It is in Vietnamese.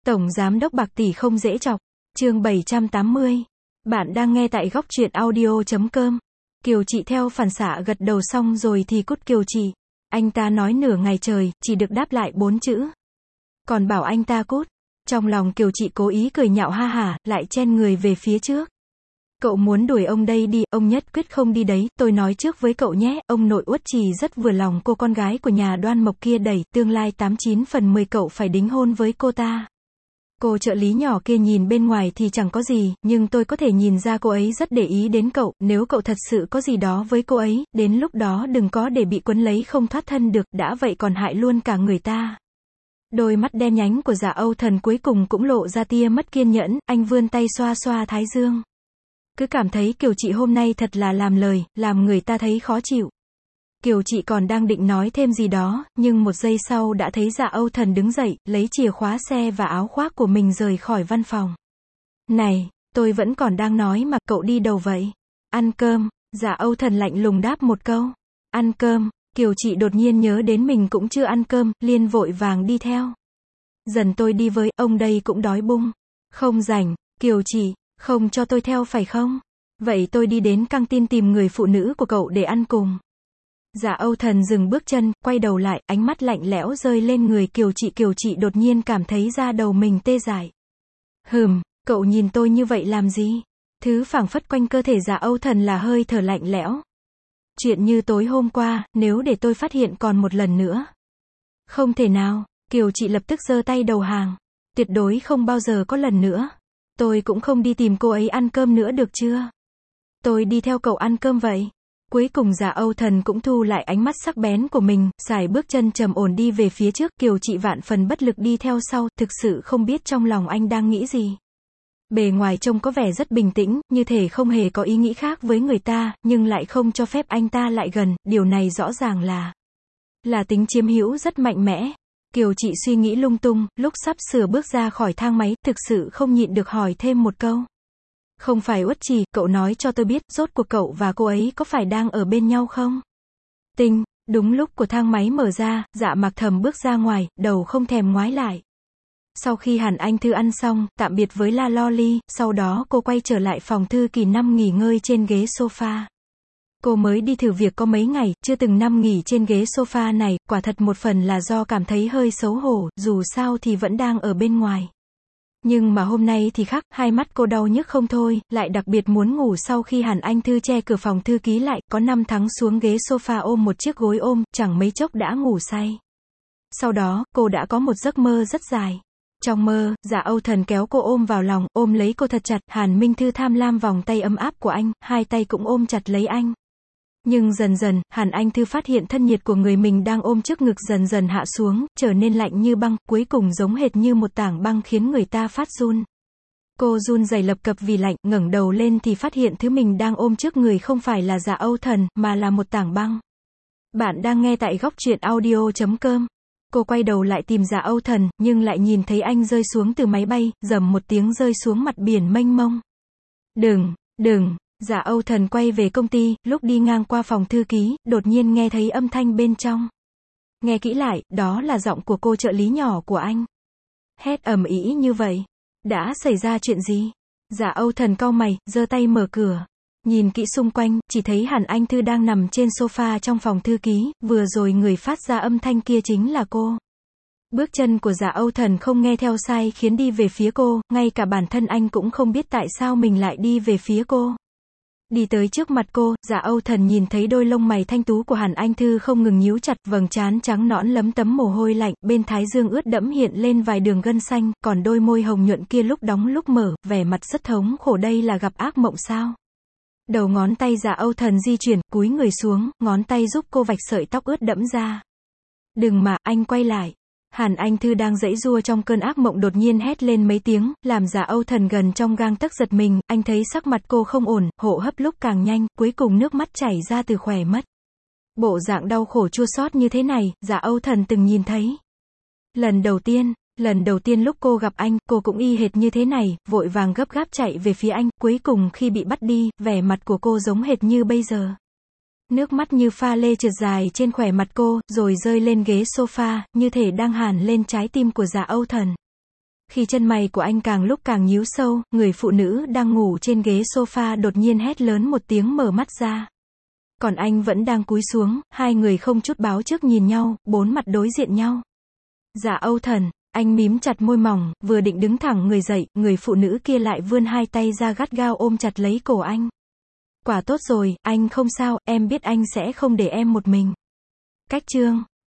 Tổng giám đốc bạc tỷ không dễ chọc. Chương 780. Bạn đang nghe tại góc truyện audio.com. Kiều Chị theo phản xạ gật đầu xong rồi thì cút. Kiều Chị. Anh ta nói nửa ngày trời, chỉ được đáp lại 4 chữ. Còn bảo anh ta cút. Trong lòng Kiều Chị cố ý cười nhạo ha hả, lại chen người về phía trước. Cậu muốn đuổi ông đây đi, ông nhất quyết không đi đấy, tôi nói trước với cậu nhé, ông nội Uất Trì rất vừa lòng cô con gái của nhà Đoan Mộc kia đẩy, tương lai 89 phần 10 cậu phải đính hôn với cô ta. Cô trợ lý nhỏ kia nhìn bên ngoài thì chẳng có gì, nhưng tôi có thể nhìn ra cô ấy rất để ý đến cậu, nếu cậu thật sự có gì đó với cô ấy, đến lúc đó đừng có để bị quấn lấy không thoát thân được, đã vậy còn hại luôn cả người ta. Đôi mắt đen nhánh của Dạ Âu Thần cuối cùng cũng lộ ra tia mất kiên nhẫn, anh vươn tay xoa xoa thái dương. Cứ cảm thấy Kiều Chị hôm nay thật là làm lời, làm người ta thấy khó chịu. Kiều Chị còn đang định nói thêm gì đó, nhưng một giây sau đã thấy Dạ Âu Thần đứng dậy, lấy chìa khóa xe và áo khoác của mình rời khỏi văn phòng. Này, tôi vẫn còn đang nói mà, cậu đi đâu vậy? Ăn cơm. Dạ Âu Thần lạnh lùng đáp một câu. Ăn cơm. Kiều Chị đột nhiên nhớ đến mình cũng chưa ăn cơm, liền vội vàng đi theo. Dần tôi đi với, ông đây cũng đói bụng. Không rảnh. Kiều Chị, không cho tôi theo phải không? Vậy tôi đi đến căng tin tìm người phụ nữ của cậu để ăn cùng. Dạ Âu Thần dừng bước chân, quay đầu lại, ánh mắt lạnh lẽo rơi lên người Kiều Chị. Kiều Chị đột nhiên cảm thấy da đầu mình tê dại. Cậu nhìn tôi như vậy làm gì? Thứ phảng phất quanh cơ thể Dạ Âu Thần là hơi thở lạnh lẽo. Chuyện như tối hôm qua, nếu để tôi phát hiện còn một lần nữa. Không thể nào, Kiều Chị lập tức giơ tay đầu hàng. Tuyệt đối không bao giờ có lần nữa. Tôi cũng không đi tìm cô ấy ăn cơm nữa được chưa? Tôi đi theo cậu ăn cơm vậy. Cuối cùng Dạ Âu Thần cũng thu lại ánh mắt sắc bén của mình, sải bước chân trầm ổn đi về phía trước. Kiều Chị vạn phần bất lực đi theo sau, thực sự không biết trong lòng anh đang nghĩ gì. Bề ngoài trông có vẻ rất bình tĩnh, như thể không hề có ý nghĩ khác với người ta, nhưng lại không cho phép anh ta lại gần, điều này rõ ràng là tính chiếm hữu rất mạnh mẽ. Kiều Chị suy nghĩ lung tung, lúc sắp sửa bước ra khỏi thang máy, thực sự không nhịn được hỏi thêm một câu. Không phải Uất Trì, cậu nói cho tôi biết, rốt cuộc cậu và cô ấy có phải đang ở bên nhau không? Đúng lúc của thang máy mở ra, Dạ Mặc Thầm bước ra ngoài, đầu không thèm ngoái lại. Sau khi Hàn Anh Thư ăn xong, tạm biệt với La Loli, sau đó cô quay trở lại phòng thư ký nằm nghỉ ngơi trên ghế sofa. Cô mới đi thử việc có mấy ngày, chưa từng nằm nghỉ trên ghế sofa này, quả thật một phần là do cảm thấy hơi xấu hổ, dù sao thì vẫn đang ở bên ngoài. Nhưng mà hôm nay thì khác, hai mắt cô đau nhức không thôi, lại đặc biệt muốn ngủ. Sau khi Hàn Anh Thư che cửa phòng thư ký lại, có 5 tháng xuống ghế sofa ôm một chiếc gối ôm, chẳng mấy chốc đã ngủ say. Sau đó, cô đã có một giấc mơ rất dài. Trong mơ, Dạ Âu Thần kéo cô ôm vào lòng, ôm lấy cô thật chặt, Hàn Minh Thư tham lam vòng tay ấm áp của anh, hai tay cũng ôm chặt lấy anh. Nhưng dần dần, Hàn Anh Thư phát hiện thân nhiệt của người mình đang ôm trước ngực dần dần hạ xuống, trở nên lạnh như băng, cuối cùng giống hệt như một tảng băng khiến người ta phát run. Cô run rẩy lập cập vì lạnh, ngẩng đầu lên thì phát hiện thứ mình đang ôm trước người không phải là Dạ Âu Thần, mà là một tảng băng. Bạn đang nghe tại góc truyện audio.com. Cô quay đầu lại tìm Dạ Âu Thần, nhưng lại nhìn thấy anh rơi xuống từ máy bay, rầm một tiếng rơi xuống mặt biển mênh mông. Đừng. Dạ Âu Thần quay về công ty, lúc đi ngang qua phòng thư ký, đột nhiên nghe thấy âm thanh bên trong. Nghe kỹ lại, đó là giọng của cô trợ lý nhỏ của anh. Hét ầm ĩ như vậy. Đã xảy ra chuyện gì? Dạ Âu Thần cau mày, giơ tay mở cửa. Nhìn kỹ xung quanh, chỉ thấy Hàn Anh Thư đang nằm trên sofa trong phòng thư ký, vừa rồi người phát ra âm thanh kia chính là cô. Bước chân của Dạ Âu Thần không nghe theo sai khiến đi về phía cô, ngay cả bản thân anh cũng không biết tại sao mình lại đi về phía cô. Đi tới trước mặt cô, Dạ Âu Thần nhìn thấy đôi lông mày thanh tú của Hàn Anh Thư không ngừng nhíu chặt, vầng trán trắng nõn lấm tấm mồ hôi lạnh, bên thái dương ướt đẫm hiện lên vài đường gân xanh, còn đôi môi hồng nhuận kia lúc đóng lúc mở, vẻ mặt rất thống khổ. Đây là gặp ác mộng sao? Đầu ngón tay Dạ Âu Thần di chuyển, cúi người xuống, ngón tay giúp cô vạch sợi tóc ướt đẫm ra. Đừng mà, anh quay lại. Hàn Anh Thư đang giãy giụa trong cơn ác mộng đột nhiên hét lên mấy tiếng, làm Dạ Âu Thần gần trong gang tấc giật mình, anh thấy sắc mặt cô không ổn, hô hấp lúc càng nhanh, cuối cùng nước mắt chảy ra từ khóe mắt. Bộ dạng đau khổ chua xót như thế này, Dạ Âu Thần từng nhìn thấy. Lần đầu tiên lúc cô gặp anh, cô cũng y hệt như thế này, vội vàng gấp gáp chạy về phía anh, cuối cùng khi bị bắt đi, vẻ mặt của cô giống hệt như bây giờ. Nước mắt như pha lê trượt dài trên khóe mặt cô, rồi rơi lên ghế sofa, như thể đang hàn lên trái tim của Dạ Âu Thần. Khi chân mày của anh càng lúc càng nhíu sâu, người phụ nữ đang ngủ trên ghế sofa đột nhiên hét lớn một tiếng mở mắt ra. Còn anh vẫn đang cúi xuống, hai người không chút báo trước nhìn nhau, bốn mặt đối diện nhau. Dạ Âu Thần, anh mím chặt môi mỏng, vừa định đứng thẳng người dậy, người phụ nữ kia lại vươn hai tay ra gắt gao ôm chặt lấy cổ anh. Quả tốt rồi, anh không sao, em biết anh sẽ không để em một mình. Cách chương